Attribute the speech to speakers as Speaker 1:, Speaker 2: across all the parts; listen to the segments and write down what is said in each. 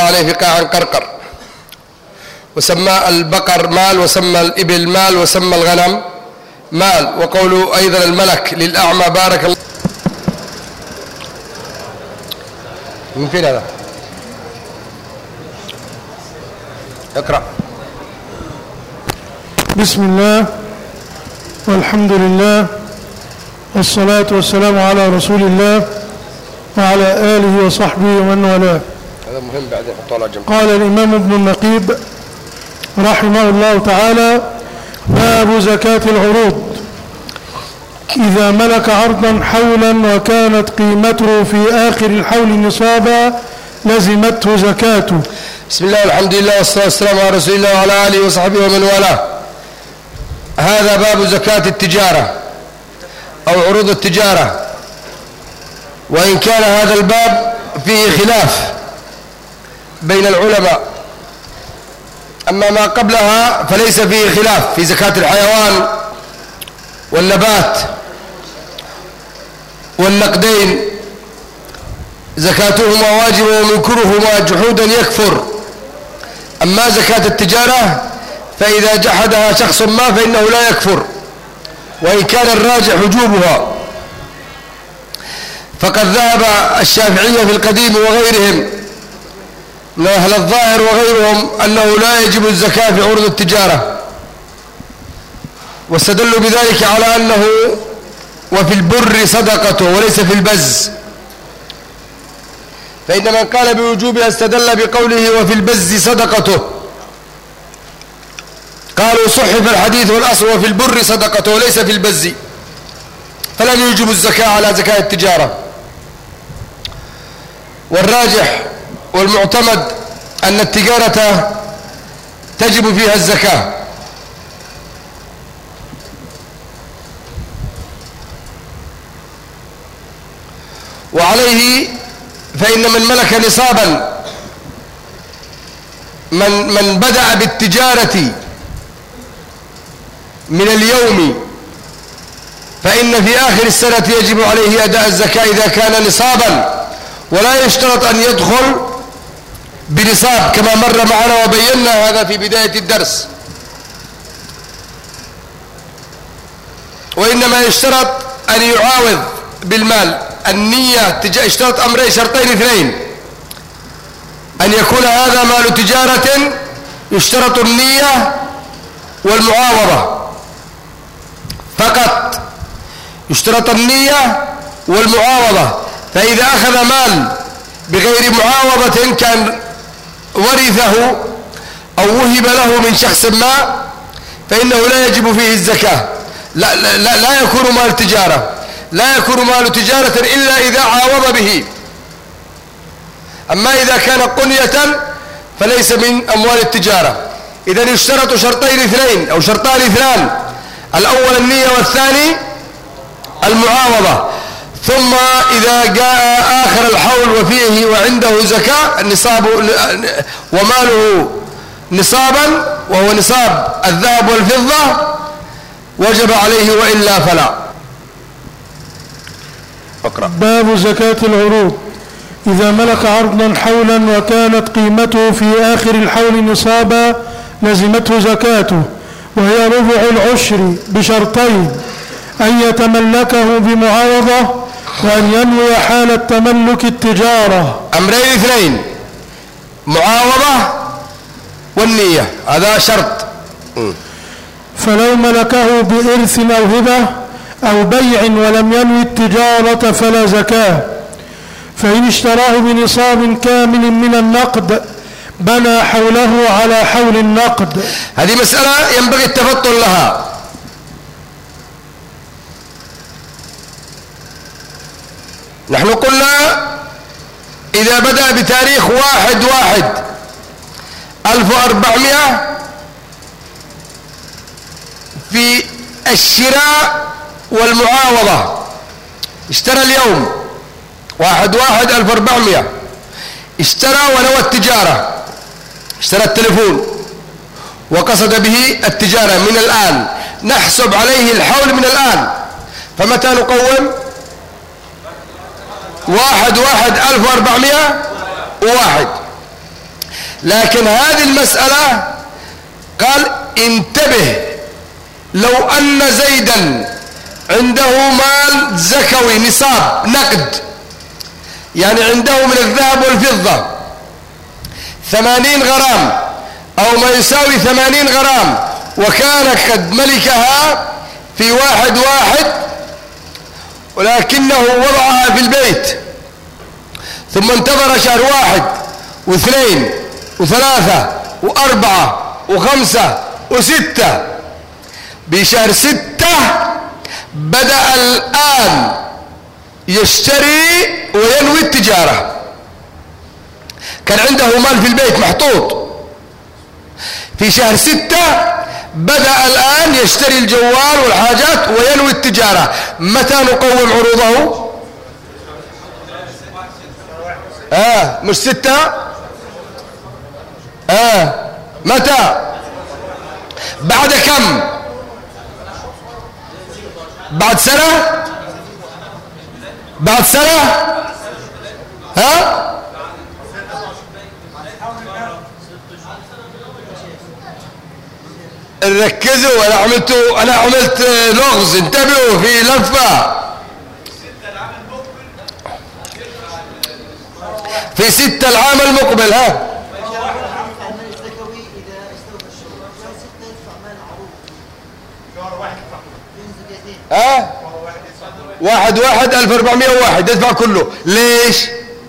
Speaker 1: عليه فقاعا قرقر، وسمى البقر مال، وسمى الإبل مال، وسمى الغنم مال. وقوله أيضا الملك للأعمى بارك الله. من فين هذا؟ اقرأ.
Speaker 2: بسم الله والحمد لله والصلاة والسلام على رسول الله وعلى آله وصحبه ومن والاه.
Speaker 1: هذا مهم بعدين نحطه على جنب.
Speaker 2: قال الإمام ابن النقيب رحمه الله تعالى: باب زكاة العروض. إذا ملك عرضا حولا وكانت قيمته في آخر الحول نصابا لزمته زكاته.
Speaker 1: بسم الله والحمد لله والصلاة والسلام على رسول الله وعلى آله وصحبه ومن والاه. هذا باب زكاة التجارة أو عروض التجارة، وإن كان هذا الباب فيه خلاف بين العلماء، أما ما قبلها فليس فيه خلاف في زكاة الحيوان والنبات والنقدين، زكاتهما واجب ومنكرهما جحودا يكفر. أما زكاة التجارة فإذا جحدها شخص ما فإنه لا يكفر، وإن كان الراجح وجوبها. فقد ذهب الشافعية في القديم وغيرهم من أهل الظاهر وغيرهم أنه لا يجب الزكاة في عروض التجارة، واستدلوا بذلك على أنه وفي البر صدقته وليس في البز، فإن من قال بوجوبها استدل بقوله وفي البز صدقته. قالوا صحف الحديث والأصل وفي البر صدقته وليس في البز، فلم يوجب الزكاة على زكاة التجارة. والراجح والمعتمد أن التجارة تجب فيها الزكاة، وعليه فإن من ملك نصابا، من بدأ بالتجارة من اليوم، فإن في آخر السنة يجب عليه أداء الزكاة إذا كان نصابا، ولا يشترط أن يدخل بنصاب كما مر معنا وبينا هذا في بداية الدرس، وإنما يشترط أن يعاوض بالمال. النية اشترط أمرين، شرطين اثنين: أن يكون هذا مال تجارة يشترط النية والمعاوضة فقط، يشترط النية والمعاوضة. فإذا أخذ مال بغير معاوضة كان ورثه أو وهب له من شخص ما فإنه لا يجب فيه الزكاة. لا يكون مال تجارة، لا يكون مال تجارة إلا إذا عاوض به. أما إذا كان قنية فليس من أموال التجارة. إذن يشترط شرطين اثنين أو شرطان اثنان: الأول النية والثاني المعاوضة. ثم إذا جاء آخر الحول وفيه وعنده زكاة النصاب وماله نصابا وهو نصاب الذهب والفضة وجب عليه، وإلا فلا. اقرأ.
Speaker 2: باب زكاة العروض. إذا ملك عرضا حولا وكانت قيمته في آخر الحول نصابا لزمته زكاته، وهي ربع العشر بشرطين: أن يتملكه بمعاوضة، وأن ينوي حالة تملك التجارة.
Speaker 1: أمرين اثنين: معاوضة والنية، هذا شرط.
Speaker 2: فلو ملكه بإرث أو هبة أو بيع ولم ينوي التجارة فلا زكاة. فإن اشتراه بنصاب كامل من النقد بنى حوله على حول النقد.
Speaker 1: هذه مسألة ينبغي التفطن لها. نحن قلنا إذا بدأ بتاريخ 1/1/1400 في الشراء والمعاوضة، اشترى اليوم 1/1/1400، اشترى ونوى التجارة، اشترى التليفون وقصد به التجارة من الآن، نحسب عليه الحول من الآن. فمتى نقوم؟ 1/1/1401. لكن هذه المسألة قال انتبه، لو أن زيدا عنده مال زكوي نصاب نقد، يعني عنده من الذهب والفضة 80 غرام أو ما يساوي 80 غرام، وكان قد ملكها في 1 ولكنه وضعها في البيت، ثم انتظر شهر 1 و2 و3 و4 و5 و6. بشهر 6 بدأ الآن يشتري وينوي التجارة. كان عنده مال في البيت محطوط، في شهر 6 بدأ الآن يشتري الجوال والحاجات وينوي التجارة. متى نقوم عروضه؟ مش 6. متى؟ بعد كم؟ بعد سنة؟ بعد سنة؟ ركزوا، أنا عملت لغز، انتبهوا في لفة. في 6 العام المقبل. واحد 1401 يدفع كله. ليش؟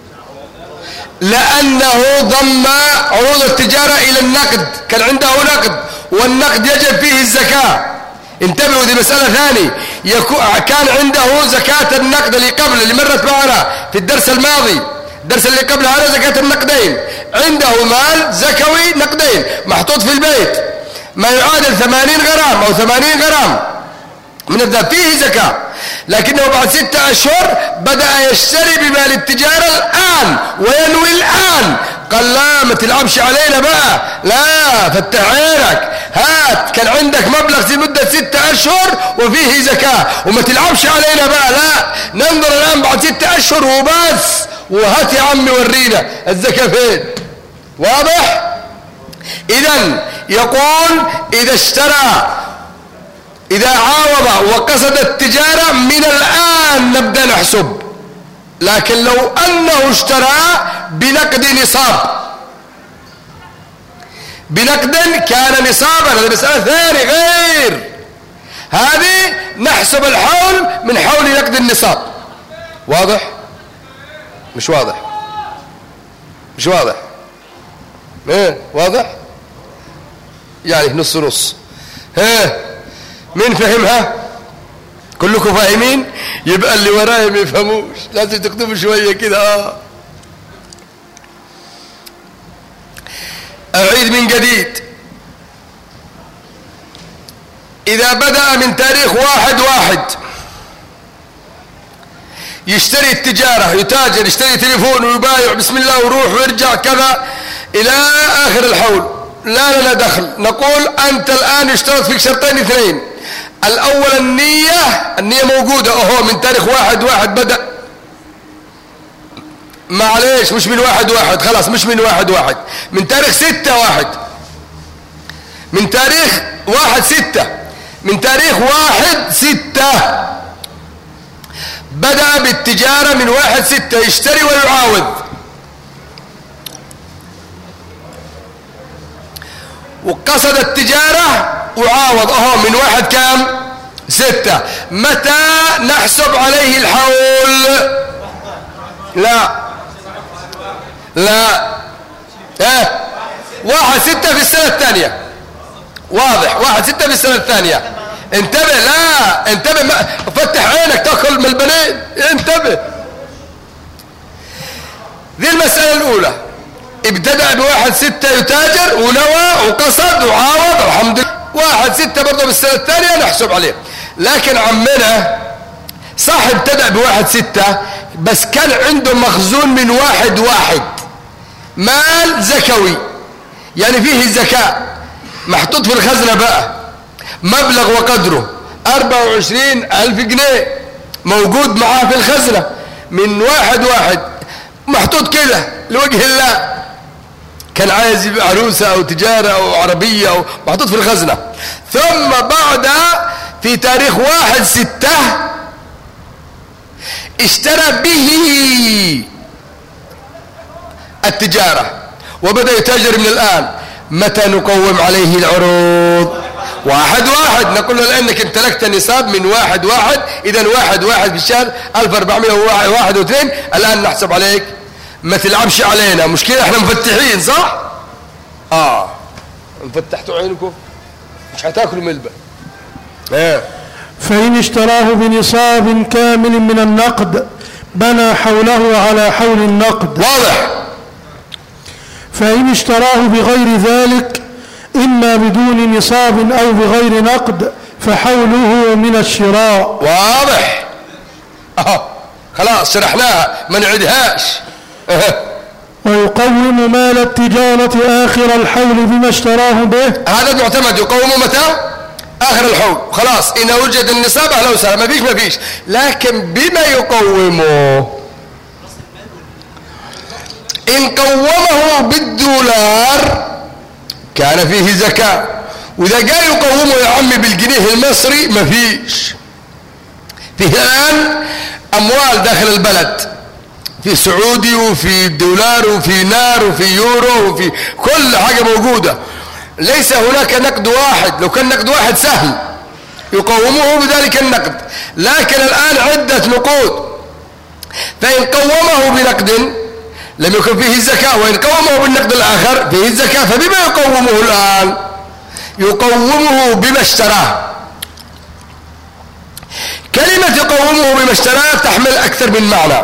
Speaker 1: لأنه ضم عروض التجارة إلى النقد، كان عنده نقد، والنقد يجب فيه الزكاة. انتبهوا، دي مسألة ثانية. كان عنده زكاة النقد اللي مرت معنا في الدرس الماضي، الدرس اللي قبل هذا زكاة النقدين. عنده مال زكوي نقدين محطوط في البيت ما يعادل 80 غرام أو 80 غرام من الذهب، فيه زكاة. لكنه بعد 6 أشهر بدأ يشتري بمال التجارة الآن وينوي الآن. قال لا، ما تلعبش علينا بقى، لا، فتح عينك، هات، كان عندك مبلغ في مدة 6 أشهر وفيه زكاة، وما تلعبش علينا بقى، لا، ننظر الآن بعد 6 أشهر وبس، وهات يا عمي ورينا الزكاة فين. واضح؟ إذن يقول إذا اشترى، إذا عاوض وقصد التجارة من الآن نبدأ نحسب. لكن لو أنه اشترى بنقد نصاب، بنقد كان نصابا، هذه مسألة ثانية غير هذه، نحسب الحول من حول نقد النصاب. واضح؟ مش واضح؟ مش واضح؟ واضح؟ يعني نص نص. مين فهمها؟ كلكم فاهمين؟ يبقى اللي ورايا ما يفهموش، لازم تكتبوا شويه كده. اعيد من جديد. اذا بدأ من تاريخ 1/1 يشتري التجارة، يتاجر، يشتري تليفون ويبايع بسم الله ويروح ويرجع كذا الى اخر الحول، لا لنا دخل. نقول انت الان اشترط فيك شرطين 2. الاول النية موجودة اهو، من تاريخ 1/1 بدأ، معليش مش من 1/1، خلاص مش من 1/1، من تاريخ 6/1، من تاريخ 1/6، من تاريخ 1/6 بدأ بالتجارة من 1/6 يشتري ويعاوض، وقصد التجارة وعاوض اهو من 1/6. متى نحسب عليه الحول؟ لا 1/6 في السنة الثانية. واضح؟ 1/6 في السنة الثانية. انتبه، لا انتبه، فتح عينك تاكل من البنين، انتبه. ذي المسألة الأولى، ابتدأ ب1/6 يتاجر ونوى وقصد وعاوض، الحمد لله. 1/6 برضه بالسنة الثانية نحسب عليه. لكن عمنا صاحب ابتدأ ب1/6 بس كان عنده مخزون من 1/1 مال زكوي، يعني فيه الزكاة محطوط في الخزنة بقى، مبلغ وقدره 24,000 جنيه موجود معاه في الخزنة من 1/1 محطوط كده لوجه الله. كان عايز يبيع عروسة أو تجارة أو عربية أو محطوط في الخزنة. ثم بعد في تاريخ 1/6 اشترى به التجارة وبدأ يتاجر من الآن. متى نقوم عليه العروض؟ 1/1. نقول له لأنك امتلكت النصاب من 1/1، إذا 1/1 في الشهر 1401 و2. الآن نحسب عليك، ما تلعبش علينا، مشكلة احنا مفتحين صح؟ فتحتوا عينكم مش هتاكلوا ملبة.
Speaker 2: فإن اشتراه بنصاب كامل من النقد بنى حوله على حول النقد.
Speaker 1: واضح.
Speaker 2: فإن اشتراه بغير ذلك إما بدون نصاب أو بغير نقد فحوله من الشراء.
Speaker 1: واضح. خلاص شرحناها ما نعيدهاش.
Speaker 2: ويقوم مال التجارة آخر الحول بما اشتراه به.
Speaker 1: هذا المعتمد. يقوم متى؟ آخر الحول. خلاص إن وجد النصاب أهلا وسهلا، ما فيش. لكن بما يقومه؟ إن قومه بالدولار كان فيه زكاة، وإذا جاء يقومه يا عمي بالجنيه المصري ما فيش. فيه الآن أموال داخل البلد، في سعودي وفي دولار وفي نار وفي يورو وفي كل حاجة موجودة. ليس هناك نقد واحد. لو كان نقد واحد سهل يقومه بذلك النقد، لكن الآن عدة نقود. فإن قومه بنقد لم يكن فيه الزكاة، وإن قومه بالنقد الآخر فيه الزكاة. فبما يقومه الآن؟ يقومه بما اشتراه. كلمة يقومه بما اشتراه تحمل أكثر من معنى.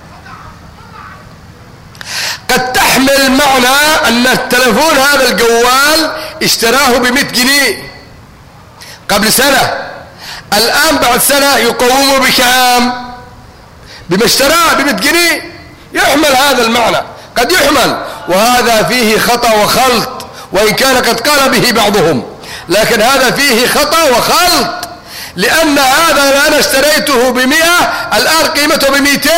Speaker 1: قد تحمل معنى أن التلفون هذا الجوال اشتراه ب100 جنيه قبل سنة، الآن بعد سنة يقومه بكام؟ بما اشتراه ب100 جنيه. يحمل هذا المعنى، قد يحمل، وهذا فيه خطأ وخلط، وإن كان قد قال به بعضهم، لكن هذا فيه خطأ وخلط، لأن هذا أنا اشتريته ب100 الآن قيمته ب200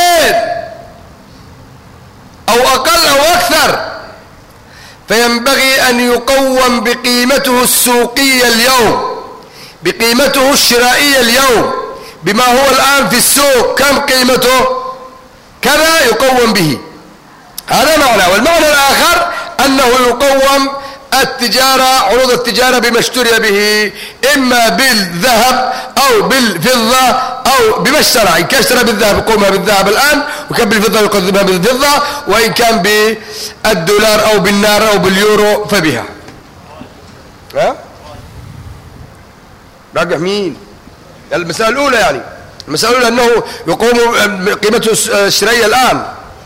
Speaker 1: أو أقل أو أكثر، فينبغي أن يقوم بقيمته السوقية اليوم، بقيمته الشرائية اليوم، بما هو الآن في السوق كم قيمته كذا يقوم به. هذا معنى. والمعنى الآخر أنه يقوم التجارة، عروض التجارة بما اشتري به، إما بالذهب أو بالفضة أو بما اشترى. إن كان اشترى بالذهب يقومها بالذهب الآن، وكان بالفضة يقدمها بالفضة، وإن كان بالدولار أو بالنار أو باليورو فبها. راجع مين؟ المسألة الأولى يعني، المسألة الأولى أنه يقوم قيمته الشرائية الآن.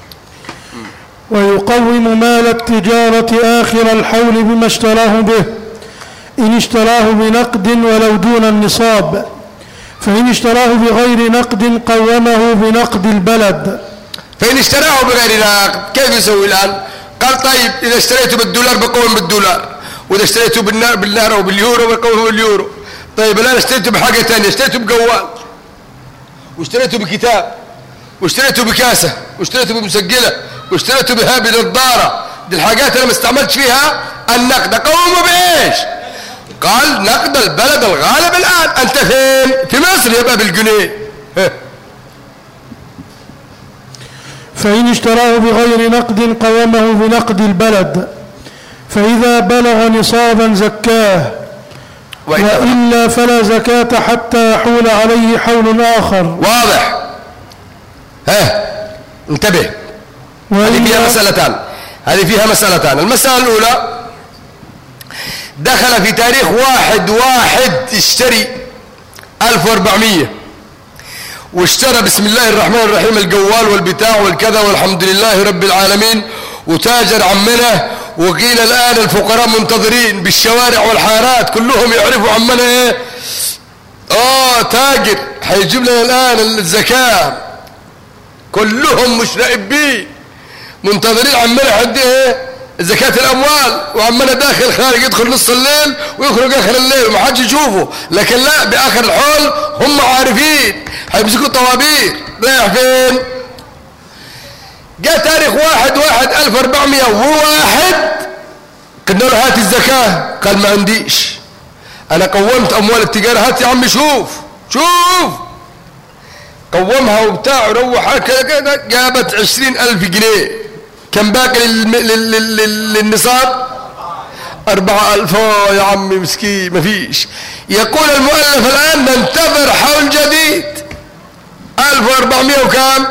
Speaker 2: ويقوم مال التجارة آخر الحول بما اشتراه به إن اشتراه بنقد ولو دون النصاب، فإن اشتراه بغير نقد قومه بنقد البلد.
Speaker 1: فإن اشتراه بغير نقد كيف يسوي الآن؟ قال طيب إذا اشتريته بالدولار بقوم بالدولار، وإذا اشتريته بالنار أو باليورو بقوم باليورو. طيب الآن اشتريته بحاجة تانية، اشتريته بجوال، واشتريته بكتاب، واشتريته بكاسة، واشتريته بمسجلة، واشتريته بها بنظارة. دي الحاجات انا ما استعملتش فيها النقد، اقومه بايش؟ قال نقد البلد الغالب الان. انت فين؟ في مصر، يبقى بالجنيه.
Speaker 2: فإن اشتراه بغير نقد قومه بنقد البلد، فإذا بلغ نصابا زكاه، وإلا فلا زكاة حتى يحول عليه حول آخر.
Speaker 1: واضح؟ انتبه، هذه فيها مسألتان. المسألة الأولى دخل في تاريخ 1/1 اشتري 1400، واشترى بسم الله الرحمن الرحيم الجوال والبتاع والكذا والحمد لله رب العالمين، وتاجر عمنا. وقيل الآن الفقراء منتظرين بالشوارع والحارات، كلهم يعرفوا عمنا ايه، تاجر هيجيب لنا الآن الزكاة، كلهم مش راقبين منتظرين عمنا حد ايه زكاة الأموال، وعمنا داخل خارج، يدخل نص الليل ويخرج آخر الليل وما حدش يشوفه. لكن لا، بآخر الحول هم عارفين، هيمسكوا طوابير. رايح فين؟ جاء تاريخ 1/1/1401 هات الزكاة. قال ما عنديش، أنا قومت أموال التجارة. هات يا عم شوف قومها وبتاع وروح كده، جابت 20,000 جنيه. كم باقي للنصاب؟ 4,000. يا عمي مسكين مفيش. يقول المؤلف الآن ننتظر حول جديد 1400 وكام؟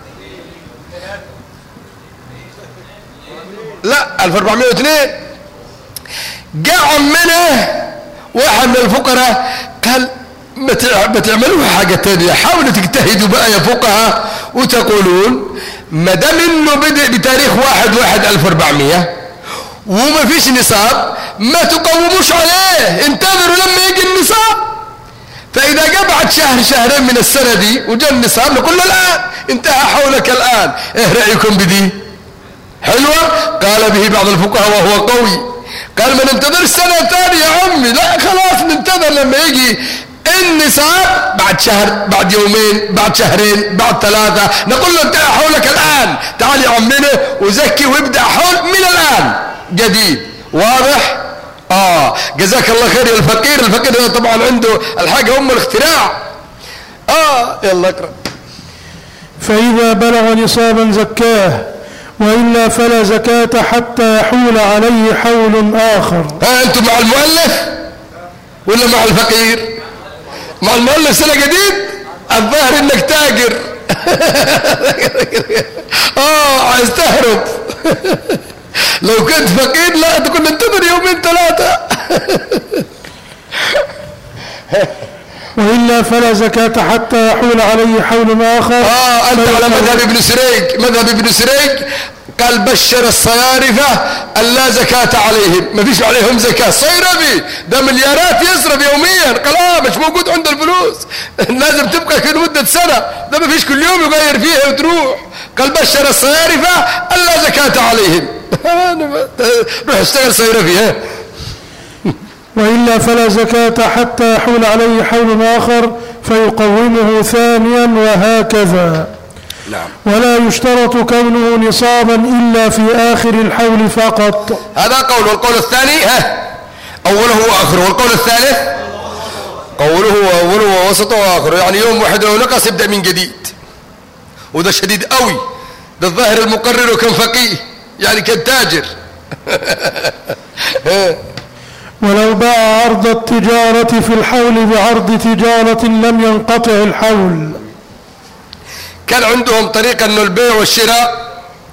Speaker 1: لا 1402. جاء عمنا واحد من الفقراء قال ما تعملوا حاجة تانية، حاولوا تجتهدوا بقى يا فقهاء وتقولون ما دام انه بدأ بتاريخ 1/1/1400 وما فيش نصاب ما تقوموش عليه، انتظروا لما يجي النصاب. فإذا جاء بعد شهر شهرين من السنة دي وجاء النصاب نقول له الآن انتهى حولك الآن، ايه رأيكم بدي؟ حلوة؟ قال به بعض الفقهاء وهو قوي، قال ما ننتظر سنة ثانية يا عمي، لا خلاص ننتظر لما يجي النصاب بعد شهر، بعد يومين، بعد شهرين، بعد 3. نقول له انتهى حولك الآن، تعال يا عمنا وزكي وابدأ حول من الآن جديد. واضح؟ جزاك الله خير يا الفقير. الفقير طبعا عنده الحاجة الاختراع. يلا اقرأ.
Speaker 2: فإذا بلغ نصابا زكاه، وإلا فلا زكاة حتى يحول عليه حول آخر.
Speaker 1: أنتم مع المؤلف ولا مع الفقير؟ مع المؤلف سنة جديد. الظاهر انك تاجر. عايز تهرب. لو كنت فقير لا تكون ننتظر يومين 3.
Speaker 2: وإلا فلا زكاة حتى يحول عليه حول آخر.
Speaker 1: أنت على مذهب ابن سريج. مذهب ابن سريج قال بشر الصيارفة ألا زكاة عليهم، ما فيش عليهم زكاة. صيرفي ده مليارات يصرف يوميا، قال مش موجود عنده الفلوس، لازم تبقى كده مدة سنة، ده ما فيش كل يوم يغير فيها وتروح. قال بشر الصيارفة ألا زكاة عليهم. روح اشتغل صيرفي.
Speaker 2: وإلا فلا زكاة حتى يحول عليه حول آخر فيقومه ثانيا، وهكذا.
Speaker 1: نعم.
Speaker 2: ولا يشترط كونه نصابا إلا في آخر الحول فقط.
Speaker 1: هذا قول. والقول الثاني أوله وآخره. والقول الثالث قوله وأوله ووسطه وآخره، يعني يوم واحد لو نقص يبدأ من جديد. وده شديد قوي، ده الظاهر المقرر كان فقيه، يعني كان تاجر.
Speaker 2: ولو باع عرض التجارة في الحول بعرض تجارة لم ينقطع الحول.
Speaker 1: كان عندهم طريقة انه البيع والشراء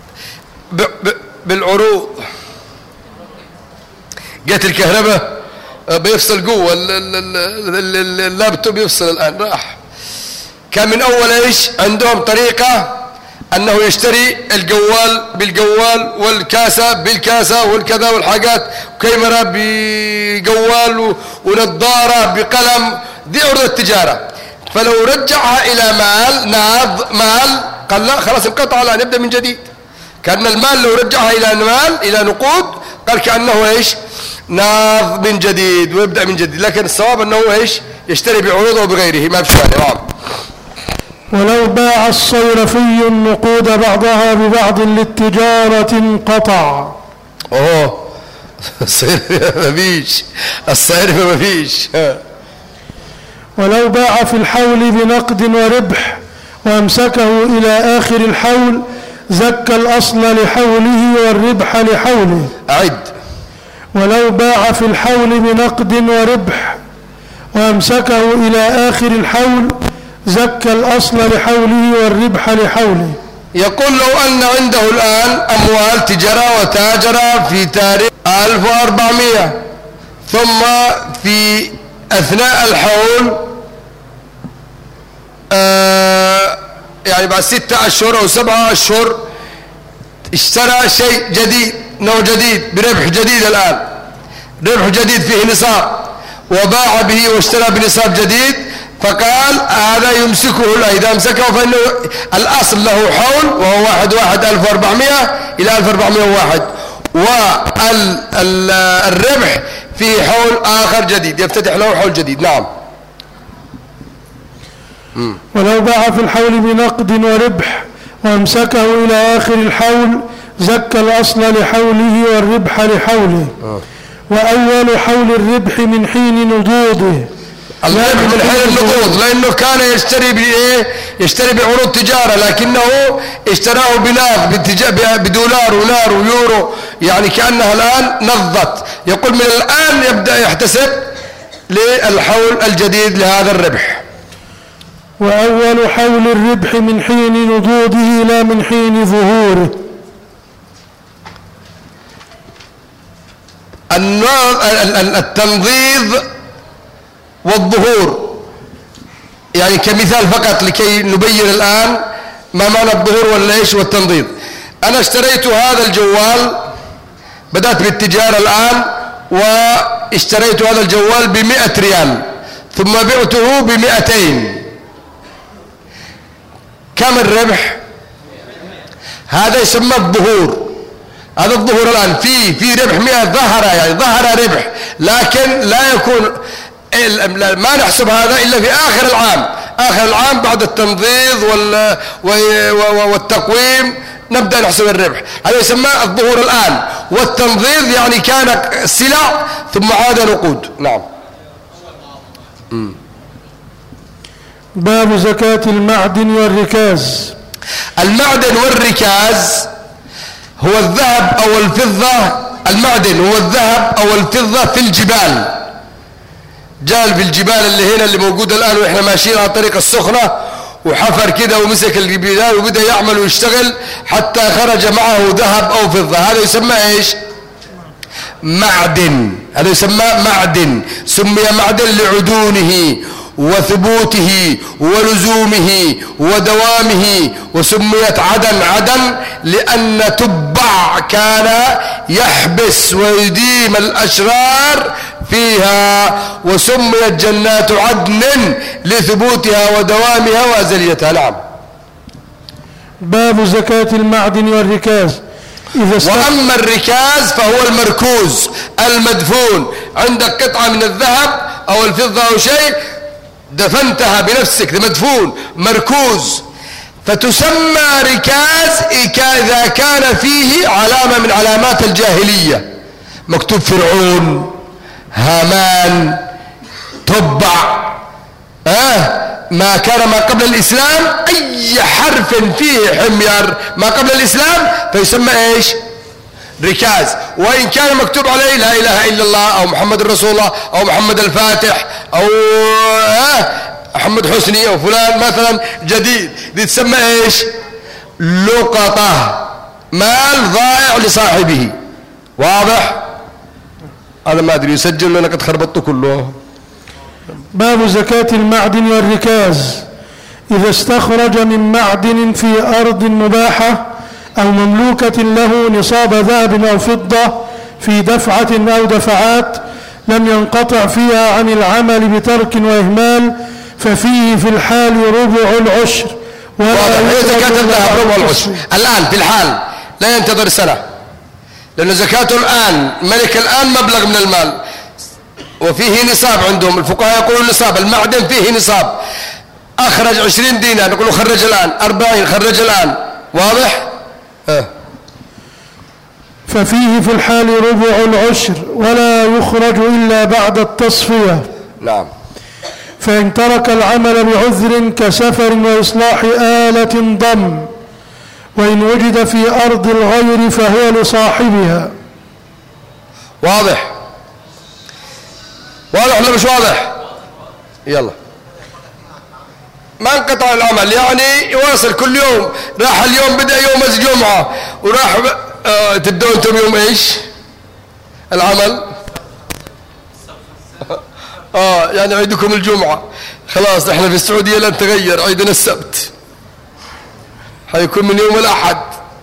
Speaker 1: بالعروض. جت الكهرباء بيفصل جوه اللابتوب يفصل الآن راح. كان من أول إيش عندهم طريقة أنه يشتري الجوال بالجوال والكاسة بالكاسة والكذا والحاجات، كاميرا بجوال ونظارة بقلم. دي عروض التجارة. فلو رجعها إلى مال قال لا خلاص انقطع، لا نبدأ من جديد. كأن المال لو رجعها إلى مال إلى نقود قال كأنه إيش ناض من جديد ويبدأ من جديد. لكن الصواب أنه إيش يشتري بعروضه وبغيره ما بشأنه.
Speaker 2: ولو باع الصيرفي النقود بعضها ببعض للتجارة انقطع.
Speaker 1: الصيرفة مفيش، الصيرفة مفيش.
Speaker 2: ولو باع في الحول بنقد وربح وامسكه إلى آخر الحول زكى الأصل لحوله والربح لحوله.
Speaker 1: أعد.
Speaker 2: ولو باع في الحول بنقد وربح وامسكه إلى آخر الحول زكى الأصل لحوله والربح لحوله.
Speaker 1: يقول لو أن عنده الآن أموال تجارة وتاجر في تاريخ 1400 ثم في أثناء الحول يعني بعد 6 أشهر أو 7 أشهر اشترى شيء جديد، نوع جديد بربح جديد، الآن ربح جديد فيه نصاب، وباع به واشترى بنصاب جديد، فقال هذا يمسكه. إذا امسكه فإنه الأصل له حول وهو 1/1/1400 إلى 1401، والربح في حول آخر جديد يفتتح له حول جديد. نعم.
Speaker 2: ولو باع في الحول بنقد وربح وامسكه إلى آخر الحول زكى الأصل لحوله والربح لحوله. وأول حول الربح من حين نضوضه.
Speaker 1: الربح من حين النقود، لأنه كان يشتري بإيه؟ يشتري بعروض تجارة، لكنه اشتراه بنقد بدولار ونار ويورو، يعني كأنها الآن نضت. يقول من الآن يبدأ يحتسب للحول الجديد لهذا الربح.
Speaker 2: وأول حول الربح من حين نضوضه لا من حين ظهوره.
Speaker 1: التنضيض والظهور، يعني كمثال فقط لكي نبين الآن ما معنى الظهور والليش والتنضيض. أنا اشتريت هذا الجوال، بدأت بالتجارة الآن، واشتريت هذا الجوال ب100 ريال، ثم بعته ب200. كم الربح؟ هذا يسمى الظهور. هذا الظهور الآن في ربح 100 ظهر، يعني ظهر ربح، لكن لا يكون، ما نحسب هذا إلا في آخر العام. آخر العام بعد التنضيض والتقويم نبدأ نحسب الربح. هذا يسمى الظهور الآن. والتنضيض يعني كان سلع ثم عاد نقود. نعم.
Speaker 2: باب زكاة المعدن والركاز.
Speaker 1: المعدن والركاز هو الذهب أو الفضة. المعدن هو الذهب أو الفضة في الجبال. جال في الجبال اللي هنا اللي موجودة الآن وإحنا ماشيين على طريق السخنة، وحفر كده ومسك الجبال وبدأ يعمل ويشتغل حتى خرج معه ذهب أو فضة. هذا يسمى إيش؟ معدن. هذا يسمى معدن. سمي معدن لعدونه وثبوته ولزومه ودوامه، وسميت عدن لأن تبع كان يحبس ويديم الأشرار فيها، وسميت جنات عدن لثبوتها ودوامها وأزليتها. نعم.
Speaker 2: باب زكاة المعدن والركاز.
Speaker 1: وأما الركاز فهو المركوز المدفون. عندك قطعة من الذهب أو الفضة أو شيء دفنتها بنفسك، مدفون مركوز، فتسمى ركاز إذا كان فيه علامة من علامات الجاهلية، مكتوب فرعون، هامان، تبع، ما كان ما قبل الإسلام، أي حرف فيه حمير ما قبل الإسلام فيسمى إيش؟ ركاز. وإن كان مكتوب عليه لا إله إلا الله أو محمد رسول الله أو محمد الفاتح أو محمد حسني أو فلان مثلا جديد، دي تسمى إيش؟ لقطة، مال ضائع لصاحبه. واضح؟ أنا ما أدري يسجل لأنا قد خربطته كله.
Speaker 2: باب زكاة المعدن والركاز. إذا استخرج من معدن في أرض مباحة أو مملوكة له نصاب ذهب أو فضة في دفعة أو دفعات لم ينقطع فيها عن العمل بترك وإهمال، ففيه في الحال ربع العشر.
Speaker 1: زكاة الذهب ربع العشر الآن في الحال، لا ينتظر سنة، لأن زكاته الآن ملك الآن مبلغ من المال وفيه نصاب. عندهم الفقهاء يقولون نصاب المعدن فيه نصاب. أخرج 20 دينار نقول له خرج الآن، 40 خرج الآن. واضح؟
Speaker 2: ففيه في الحال ربع العشر ولا يخرج إلا بعد التصفية.
Speaker 1: نعم.
Speaker 2: فإن ترك العمل بعذر كسفر وإصلاح آلة ضم، وإن وجد في أرض الغير فهو لصاحبها.
Speaker 1: واضح؟ واضح ولا مش واضح؟ يلا. ما انقطع العمل، يعني يواصل كل يوم. راح اليوم بدأ يوم الجمعة وراح تبدأوا انتم يوم ايش العمل؟ يعني عيدكم الجمعة. خلاص احنا في السعودية لن تغير، عيدنا السبت حيكون من يوم الأحد.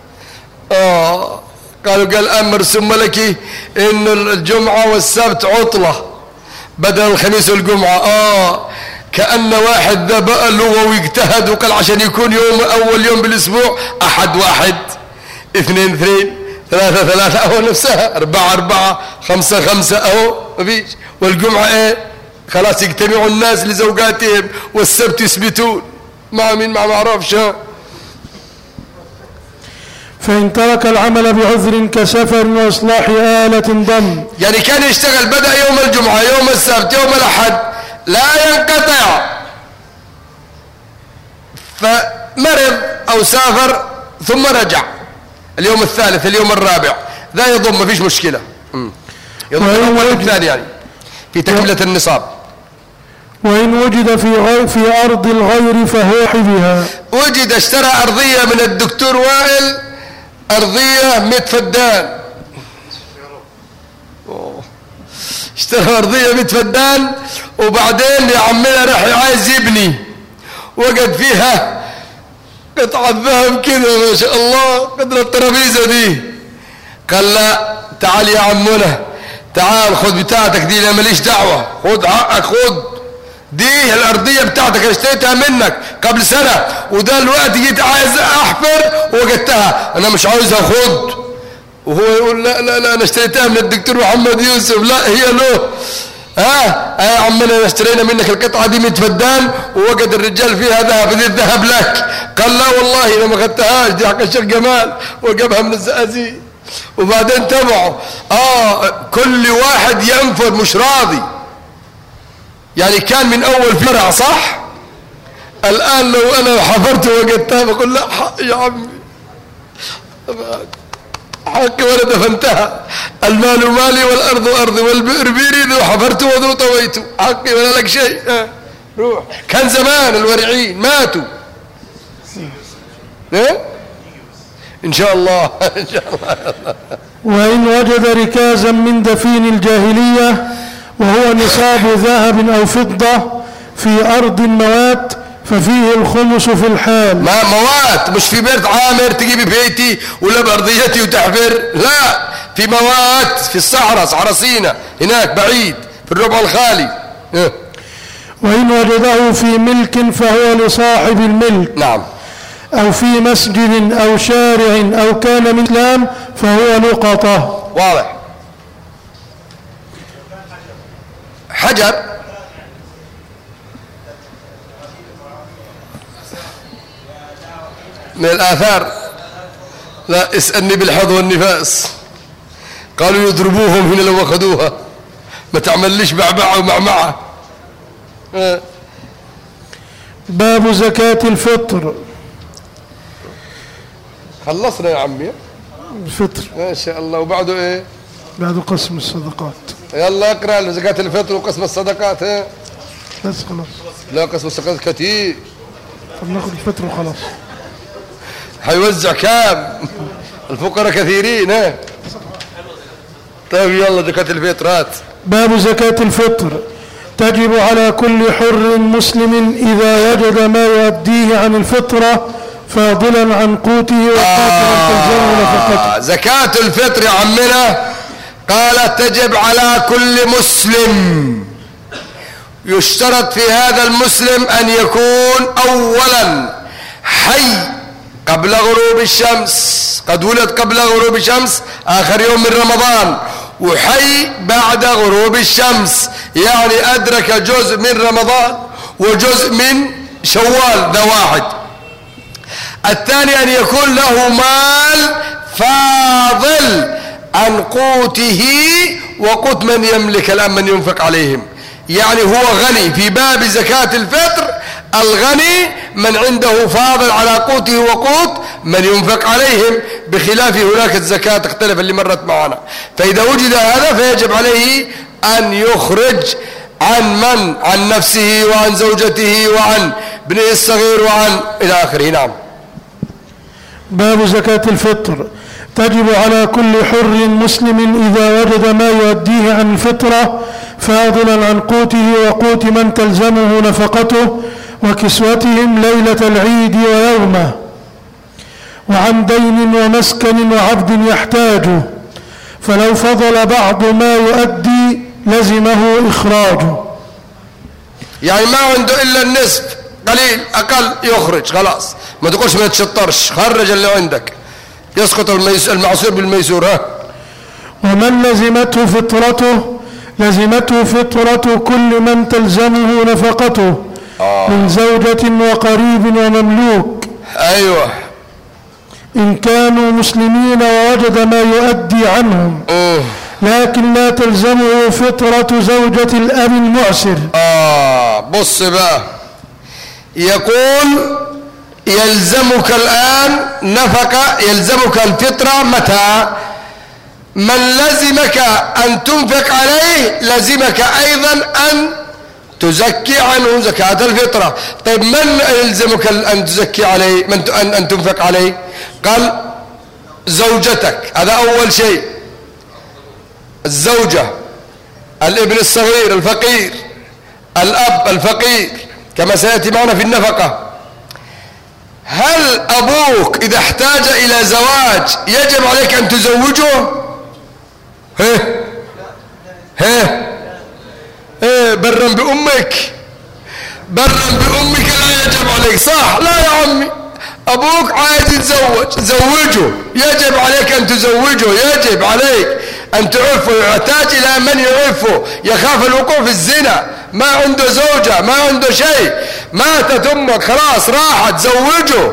Speaker 1: قال الآن مرسوم ملكي إن الجمعة والسبت عطلة بدل الخميس والجمعة. كأن واحد ذا بقى لغوي اجتهد وقال عشان يكون يوم أول يوم بالأسبوع أحد واحد، اثنين اثنين، ثلاثة ثلاثة، أهو نفسها، أربعة أربعة، خمسة خمسة، أهو مفيش. والجمعة إيه؟ خلاص يجتمعوا الناس لزوجاتهم، والسبت يثبتون مع مين؟ ما معرفش.
Speaker 2: فإن ترك العمل بعذر كسفر وإصلاح آلة ضم.
Speaker 1: يعني كان يشتغل، بدأ يوم الجمعة، يوم السبت، يوم الأحد، لا ينقطع، فمرض أو سافر ثم رجع اليوم الثالث، اليوم الرابع، ذا يضم، ما فيش مشكلة، يضم الأول والثاني يعني في تكملة النصاب.
Speaker 2: وإن وجد في أرض الغير فهو حبها.
Speaker 1: وجد اشترى أرضية من الدكتور وائل، أرضية 100 فدان، اشترى أرضية 100 فدان، وبعدين يا عمنا راح عايز يبني، وجد فيها قطعة ذهب كده ما شاء الله قدر الترابيزة دي. قال لا، تعال يا عمنا، تعال خذ بتاعتك دي، لا ماليش دعوة، خذ حقك، خذ دي الأرضية بتاعتك، انا اشتريتها منك قبل سنة، وده الوقت جيت عايز أحفر وجدتها، أنا مش عاوزها، خذ. وهو يقول لا لا لا، أنا اشتريتها من الدكتور محمد يوسف، لا هي له. يا عمنا اشترينا منك القطعة دي 100 فدان، ووجد الرجال فيها ذهب، دي الذهب لك. قال لا والله أنا ما أخذتهاش، دي حق الشيخ جمال، وجابها من الزقازيق. وبعدين تبعوا كل واحد ينفر مش راضي. يعني كان من أول فرع صح، الآن لو أنا حفرت وجدتها بقول لا حق يا عمي، حقي ولا دفنتها، المال مالي والأرض أرضي والبئر بيري، ذو حفرت وذو طويت، حقي ولا لك شيء. روح. كان زمان الورعين ماتوا. إن شاء الله. إن شاء الله.
Speaker 2: وإن وجد ركازا من دفين الجاهلية وهو نصاب ذهب أو فضة في أرض موات ففيه الخمس في الحال.
Speaker 1: ما موات، مش في بيت عامر تجيبي بيتي ولا بأرضيتي وتحفر، لا، في موات في الصحراء، صحراء سينا هناك بعيد في الربع الخالي.
Speaker 2: وإن وجده في ملك فهو لصاحب الملك.
Speaker 1: نعم.
Speaker 2: أو في مسجد أو شارع أو كان من إسلام فهو لقطة.
Speaker 1: واضح. حجر من الآثار، لا اسألني بالحظ والنفاس، قالوا يضربوهم هنا لو أخذوها، ما تعمليش بعبعة ومعمعة.
Speaker 2: باب زكاة الفطر. خلصنا
Speaker 1: يا عمي
Speaker 2: الفطر
Speaker 1: ما شاء الله. وبعده ايه؟
Speaker 2: بعده قسم الصدقات.
Speaker 1: يلا اقرأ زكاة الفطر وقسم الصدقات.
Speaker 2: بس خلاص.
Speaker 1: لا قسم الصدقات كتير،
Speaker 2: فلناخد الفطر وخلاص.
Speaker 1: هيوزع كام؟ الفقراء كثيرين. طيب يلا زكاة الفطرات.
Speaker 2: باب زكاة الفطر. تجب على كل حر مسلم إذا وجد ما يؤديه عن الفطرة فاضلا عن قوته وقوت من تلزمه نفقته.
Speaker 1: زكاة الفطر يا عمنا قال تجب على كل مسلم. يشترط في هذا المسلم أن يكون أولا حي قبل غروب الشمس، قد ولد قبل غروب الشمس آخر يوم من رمضان، وحي بعد غروب الشمس، يعني أدرك جزء من رمضان وجزء من شوال، ده واحد. الثاني أن يكون له مال فاضل عن قوته وقوت من يملك الآن من ينفق عليهم، يعني هو غني. في باب زكاة الفطر الغني من عنده فاضل على قوته وقوت من ينفق عليهم، بخلاف هناك الزكاة تختلف اللي مرت معنا. فإذا وجد هذا فيجب عليه أن يخرج عن نفسه وعن زوجته وعن ابنه الصغير وعن إلى آخره. نعم.
Speaker 2: باب زكاة الفطر. تجب على كل حر مسلم إذا وجد ما يؤديه عن الفطرة فاضلا عن قوته وقوت من تلزمه نفقته وكسوتهم ليلة العيد ويومه، وعن دين ومسكن وعبد يحتاجه، فلو فضل بعض ما يؤدي لزمه إخراجه.
Speaker 1: يعني ما عنده إلا النصف، قليل أقل يخرج خلاص، ما تقولش ما تشطرش، خرج اللي عندك، يسقط المعصور بالميسور.
Speaker 2: ومن لزمته فطرته كل من تلزمه نفقته من زوجة وقريب ومملوك.
Speaker 1: أيوة.
Speaker 2: إن كانوا مسلمين ووجد ما يؤدي عنهم، لكن لا تلزمه فطرة زوجة الأب المعسر.
Speaker 1: بص بقى، يقول يلزمك الآن نفقة، يلزمك الفطرة متى؟ من لزمك أن تنفق عليه لزمك أيضا أن تزكي عنه زكاة الفطرة. طيب من يلزمك أن تزكي عليه، أن تنفق عليه؟ قال زوجتك، هذا أول شيء. الزوجة، الابن الصغير الفقير، الأب الفقير، كما سيأتي معنا في النفقة. هل أبوك إذا احتاج إلى زواج يجب عليك أن تزوجه؟ برا بأمك، برا بأمك لا يجب عليك، صح؟ لا يا عمي، أبوك عايز يتزوج، زوجه، يجب عليك أن تزوجه، يجب عليك أن تعفه، يحتاج إلى من يعفه، يخاف الوقوع في الزنا، ما عنده زوجة، ما عنده شيء، ماتت أمك خلاص راحت، زوجه.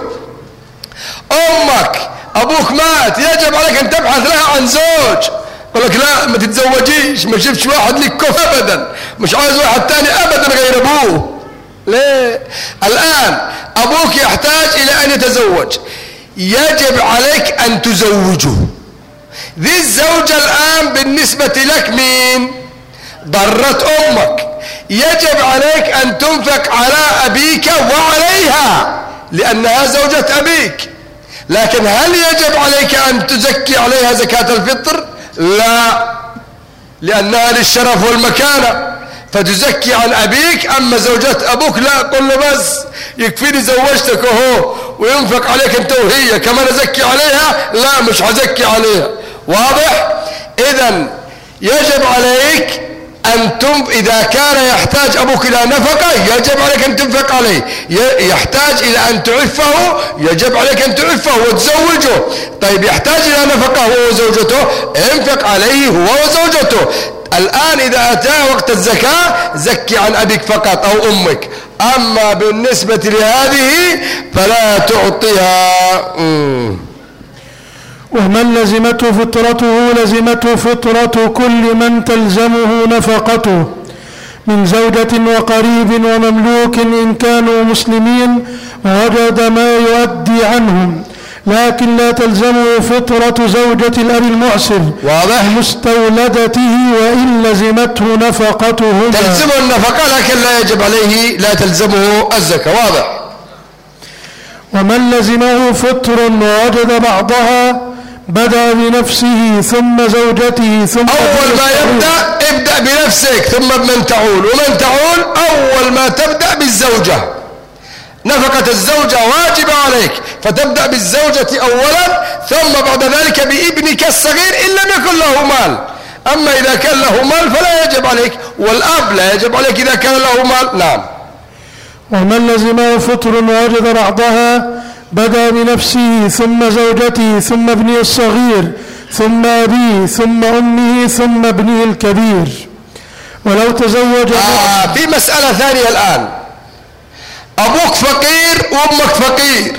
Speaker 1: أمك أبوك مات، يجب عليك أن تبحث لها عن زوج. يقول لك لا ما تتزوجيش، ما شفتش واحد لك كف أبدا، مش عايز واحد تاني أبدا غير أبوه. ليه؟ الآن أبوك يحتاج إلى أن يتزوج، يجب عليك أن تزوجه. ذي الزوجة الآن بالنسبة لك مين؟ ضرت أمك، يجب عليك أن تنفق على أبيك وعليها لأنها زوجة أبيك. لكن هل يجب عليك أن تزكي عليها زكاة الفطر؟ لا، لأنها للشرف والمكانة، فتزكي عن أبيك. أما زوجة أبوك لا، قل له بس يكفيني زوجتك أهو وينفق عليك أنت وهي، كمان أزكي عليها؟ لا، مش هزكي عليها. واضح؟ إذن يجب عليك أن إذا كان يحتاج أبوك إلى نفقة يجب عليك أن تنفق عليه، يحتاج إلى أن تعفه يجب عليك أن تعفه وتزوجه. طيب يحتاج إلى نفقة هو وزوجته، انفق عليه هو وزوجته. الآن إذا أتى وقت الزكاة زكي عن أبيك فقط أو أمك، أما بالنسبة لهذه فلا تعطيها.
Speaker 2: ومن لزمته فطرته لزمته فطرة كل من تلزمه نفقته من زوجة وقريب ومملوك إن كانوا مسلمين ووجد ما يؤدي عنهم، لكن لا تلزمه فطرة زوجة الأب المعسر مستولدته وإن لزمته نفقته.
Speaker 1: تلزمه النفقة لكن لا يجب عليه، لا تلزمه الزكاة. واضح؟
Speaker 2: ومن لزمه فطر ووجد بعضها بدأ بنفسه ثم زوجته ثم
Speaker 1: أول ما ابدأ بنفسك ثم بمن تعول، ومن تعول أول ما تبدأ بالزوجة. نفقة الزوجة واجبة عليك، فتبدأ بالزوجة أولا ثم بعد ذلك بابنك الصغير إن لم يكن له مال. أما إذا كان له مال فلا يجب عليك، والأب لا يجب عليك إذا كان له مال. نعم.
Speaker 2: ومن لزمه فطر ووجد بعضها بدأ بنفسه ثم زوجته ثم ابنه الصغير ثم أبيه ثم أمه ثم ابنه الكبير. ولو تزوج
Speaker 1: في مسألة ثانية الآن، أبوك فقير وأمك فقير،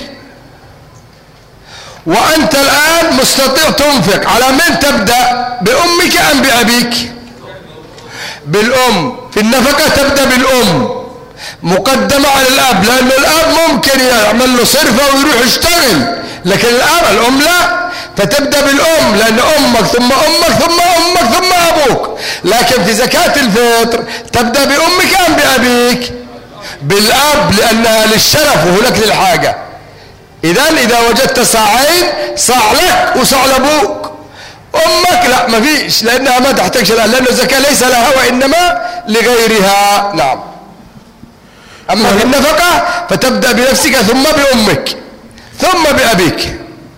Speaker 1: وأنت الآن مستطيع تنفق، على من تبدأ؟ بأمك أم بأبيك؟ بالأم. في النفقة تبدأ بالأم مقدمة على الأب، لأن الأب ممكن يعمل له صرفة ويروح يشتغل، لكن الأم لا، فتبدأ بالأم لأن أمك ثم أمك ثم أمك ثم أبوك. لكن في زكاة الفطر تبدأ بأمك أم بأبيك؟ بالأب، لأنها للشرف وهو لك للحاجة. إذا وجدت صاعين، صاع لك وصاع لأبوك. أمك لا، ما فيش، لأنها ما تحتاج، لأن الزكاة ليس لها وإنما لغيرها. نعم. أما في النفقة فتبدأ بنفسك ثم بأمك ثم بأبيك.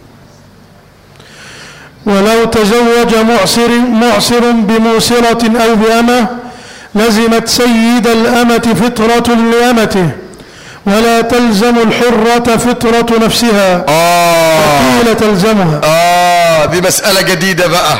Speaker 2: ولو تزوج معسر بموسرة أو بأمة لزمت سيد الأمة فطرة لأمته، ولا تلزم الحرة فطرة نفسها وقيل تلزمها.
Speaker 1: دي مسألة جديدة بقى.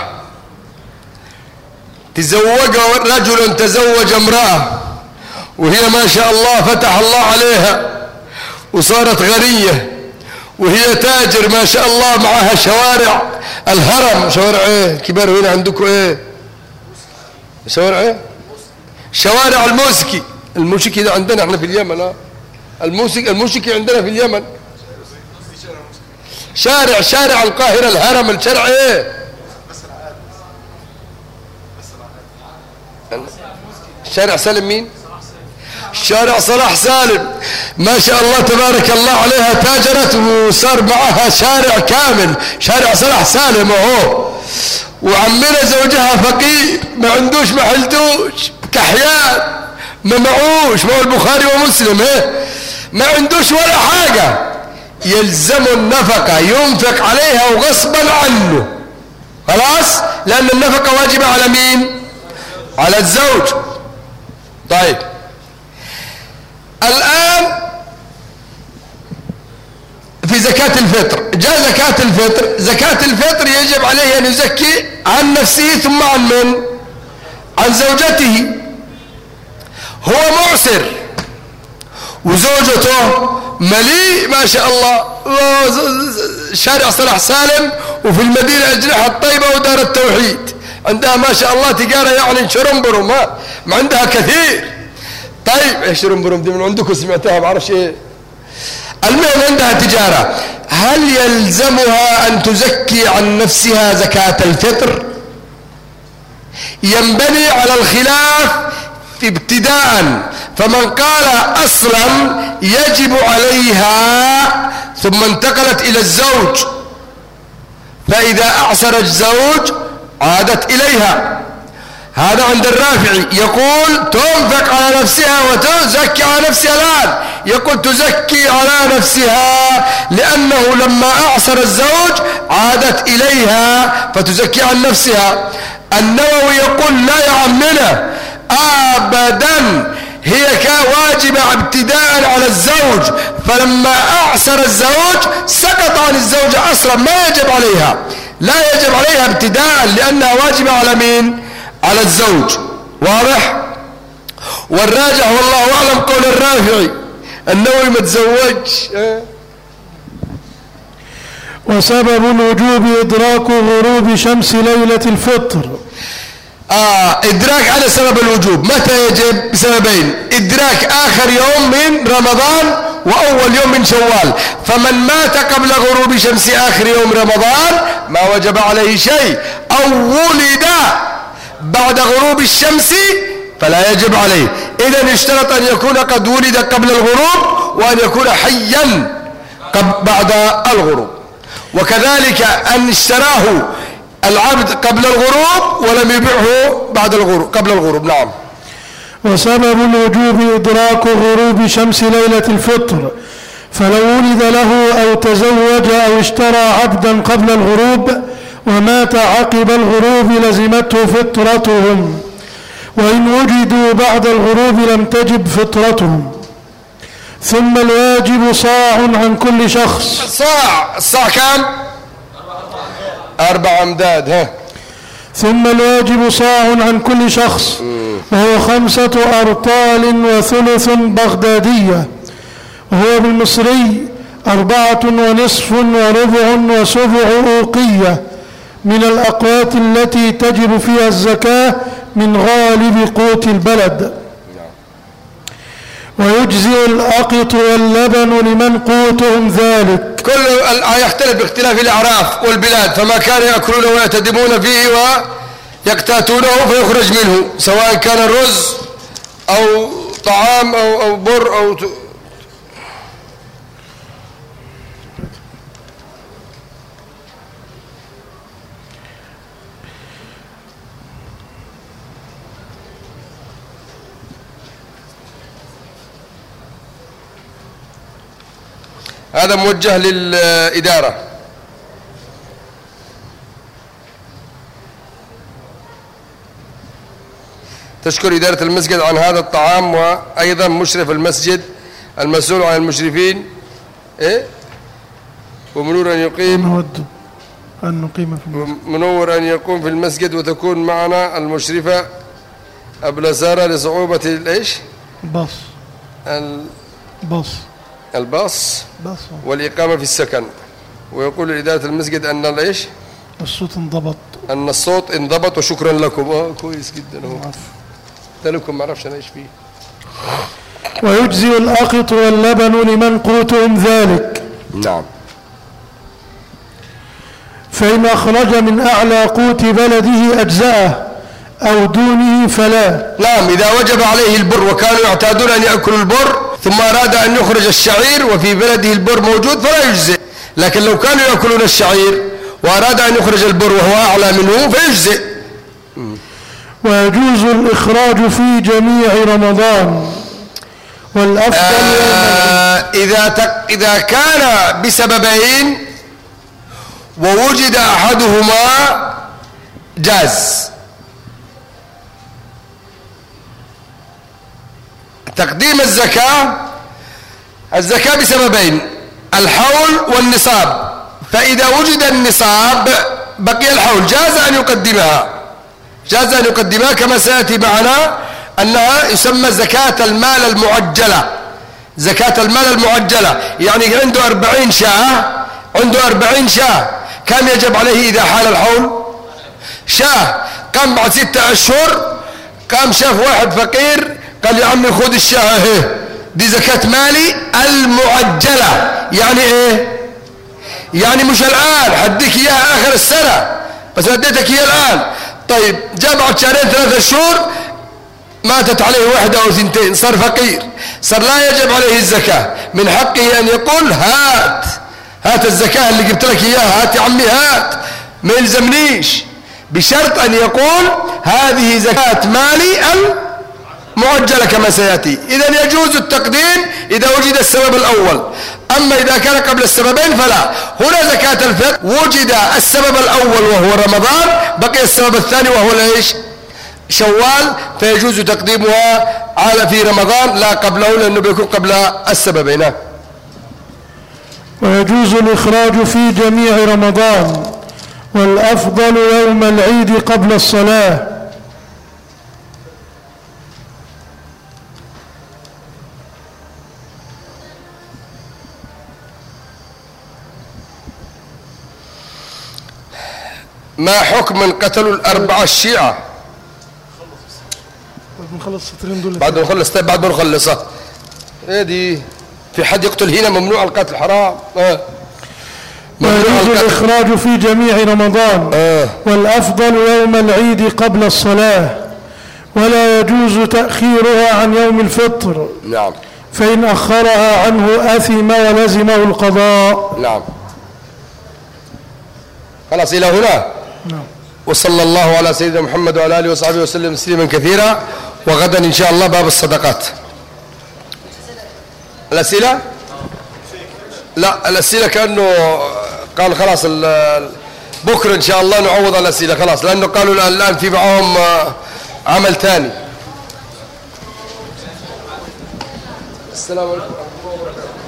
Speaker 1: رجل تزوج امرأة وهي ما شاء الله فتح الله عليها وصارت غنية وهي تاجر ما شاء الله، معها شوارع الهرم. شوارع ايه كبار هنا عندكم؟ ايه شوارع ايه؟ شوارع الموسكي. الموسكي ده عندنا احنا في اليمن. الموسكي عندنا في اليمن. شارع القاهرة الهرم. الشارع ايه؟ شارع سالم مين؟ شارع صلاح سالم. ما شاء الله تبارك الله عليها، تاجرت وصار معها شارع كامل، شارع صلاح سالم اهو. وعمنا زوجها فقير، ما عندوش ما حلتوش، كحيان، ما معوش، ما هو البخاري ومسلم ايه، ما عندوش ولا حاجة، يلزم النفقة، ينفق عليها وغصبا عنه خلاص، لأن النفقة واجبة على مين؟ على الزوج. طيب الآن في زكاة الفطر، جاء زكاة الفطر. زكاة الفطر يجب عليه أن يزكي عن نفسه ثم عن من؟ عن زوجته. هو معسر وزوجته مليء ما شاء الله، شارع صلاح سالم وفي المدينة أجنحة الطيبة ودار التوحيد، عندها ما شاء الله تجارة يعني شرنبرم، ما عندها كثير. طيب ايش شرنبرم دي من عندكم سمعتها بعرفش ايه. المهم عندها تجارة، هل يلزمها أن تزكي عن نفسها زكاة الفطر؟ ينبني على الخلاف ابتداء، فمن قال أصلا يجب عليها ثم انتقلت إلى الزوج، فإذا أعسر الزوج عادت إليها. هذا عند الرافعي، يقول تنفق على نفسها وتزكي على نفسها. الآن يقول تزكي على نفسها لأنه لما أعسر الزوج عادت إليها فتزكي عن نفسها. النووي يقول لا يا عمنا أبدا، هي واجبة ابتداء على الزوج، فلما أعسر الزوج سقط عن الزوجة أصلا، ما يجب عليها، لا يجب عليها ابتداء لأنها واجبة على مين؟ على الزوج. واضح؟ والراجح والله أعلم قول الرافعي، النووي ما تزوجش.
Speaker 2: وسبب الوجوب إدراك غروب شمس ليلة الفطر.
Speaker 1: إدراك على سبب الوجوب متى يجب؟ بسببين: إدراك آخر يوم من رمضان وأول يوم من شوال. فمن مات قبل غروب شمس آخر يوم رمضان ما وجب عليه شيء، أو ولد بعد غروب الشمس فلا يجب عليه. إذن يشترط أن يكون قد ولد قبل الغروب وأن يكون حيا بعد الغروب. وكذلك أن اشتراه العبد قبل الغروب ولم يبيعه بعد الغروب قبل الغروب. نعم.
Speaker 2: وسبب الوجوب إدراك غروب شمس ليلة الفطر، فلو ولد له أو تزوج أو اشترى عبدا قبل الغروب ومات عقب الغروب لزمته فطرتهم، وإن وجدوا بعد الغروب لم تجب فطرتهم. ثم الواجب صاع عن كل شخص.
Speaker 1: الصاع كم؟ 4 أمداد.
Speaker 2: ثم الواجب صاع عن كل شخص، وهو 5 أرطال وثلث بغدادية، وهو بالمصري 4.5 وربع وسبع أوقية من الأقوات التي تجب فيها الزكاة من غالب قوت البلد. ويجزئ الأقط واللبن لمن قوتهم ذلك.
Speaker 1: كل يختلف باختلاف الأعراف والبلاد، فما كانوا يأكلون ويعتدمون فيه ويقتاتونه فيخرج منه، سواء كان رز أو طعام أو بر أو هذا موجه للإدارة. تشكر إدارة المسجد عن هذا الطعام، وأيضا مشرف المسجد المسؤول عن المشرفين ومنور أن يقيم منور أن يقوم في المسجد، وتكون معنا المشرفة أبلة سارة لصعوبة الإيش؟
Speaker 2: بص
Speaker 1: الباص والإقامة في السكن. ويقول لإدارة المسجد أن إيش؟
Speaker 2: الصوت انضبط.
Speaker 1: أن الصوت انضبط وشكرا لكم. كويس جدا. هو ده لكم ما أعرفش أنا إيش فيه.
Speaker 2: ويجزي الأقط واللبن لمن قوتهم ذلك.
Speaker 1: نعم.
Speaker 2: فإن أخرج من أعلى قوت بلده أجزاءه أو دونه فلا.
Speaker 1: نعم، إذا وجب عليه البر وكانوا يعتادون أن يأكلوا البر ثم أراد أن يخرج الشعير وفي بلده البر موجود فلا يجزئ. لكن لو كانوا يأكلون الشعير وأراد أن يخرج البر وهو أعلى منه فيجزئ.
Speaker 2: ويجوز الإخراج في جميع رمضان والأفضل
Speaker 1: إذا كان بسببين ووجد أحدهما جاز. تقديم الزكاة بسببين: الحول والنصاب. فإذا وجد النصاب بقي الحول جاز أن يقدمها كما سيأتي معنا أنها يسمى زكاة المال المعجلة. زكاة المال المعجلة يعني عنده 40 شاة كم يجب عليه إذا حال الحول؟ شاة. قام بعد 6 أشهر قام شاف واحد فقير قال يا عمي خذ الشاة اهي دي زكاة مالي المعجلة. يعني ايه؟ يعني مش الآن حديك اياها آخر السنة بس اديتك اياها الآن. طيب جاء بعد 2-3 شهور ماتت عليه 1 أو 2 صار فقير، صار لا يجب عليه الزكاة. من حقه أن يقول هات الزكاة اللي جبت لك إياها، هات يا عمي هات، ما يلزمنيش، بشرط أن يقول هذه زكاة مالي المعجلة كما سيأتي. إذن يجوز التقديم إذا وجد السبب الأول. أما إذا كان قبل السببين فلا. هنا زكاة الفطر وجد السبب الأول وهو رمضان، بقي السبب الثاني وهو ليش؟ شوال، فيجوز تقديمها في رمضان لا قبله لأنه بيكون قبل السببين.
Speaker 2: ويجوز الإخراج في جميع رمضان والأفضل يوم العيد قبل الصلاة.
Speaker 1: ما حكم من قتلوا الأربعة الشيعة؟ بعد ما نخلص بعد ما نخلصها ايه دي؟ في حد يقتل هنا ممنوع القتل حرام.
Speaker 2: ويجوز الإخراج في جميع رمضان والأفضل يوم العيد قبل الصلاة، ولا يجوز تأخيرها عن يوم الفطر.
Speaker 1: نعم.
Speaker 2: فإن أخرها عنه أثم ولزمه القضاء.
Speaker 1: نعم. خلاص إلى هنا.
Speaker 2: نعم.
Speaker 1: وصلى الله على سيدنا محمد وعلى آله وصحبه وسلم تسليما كثيرا. وغدا إن شاء الله باب الصدقات. الأسئلة؟ لا الأسئلة كأنه قال خلاص بكرة إن شاء الله نعوض الأسئلة خلاص، لأنه قالوا الآن في معهم عمل ثاني. السلام عليكم ورحمة الله وبركاته.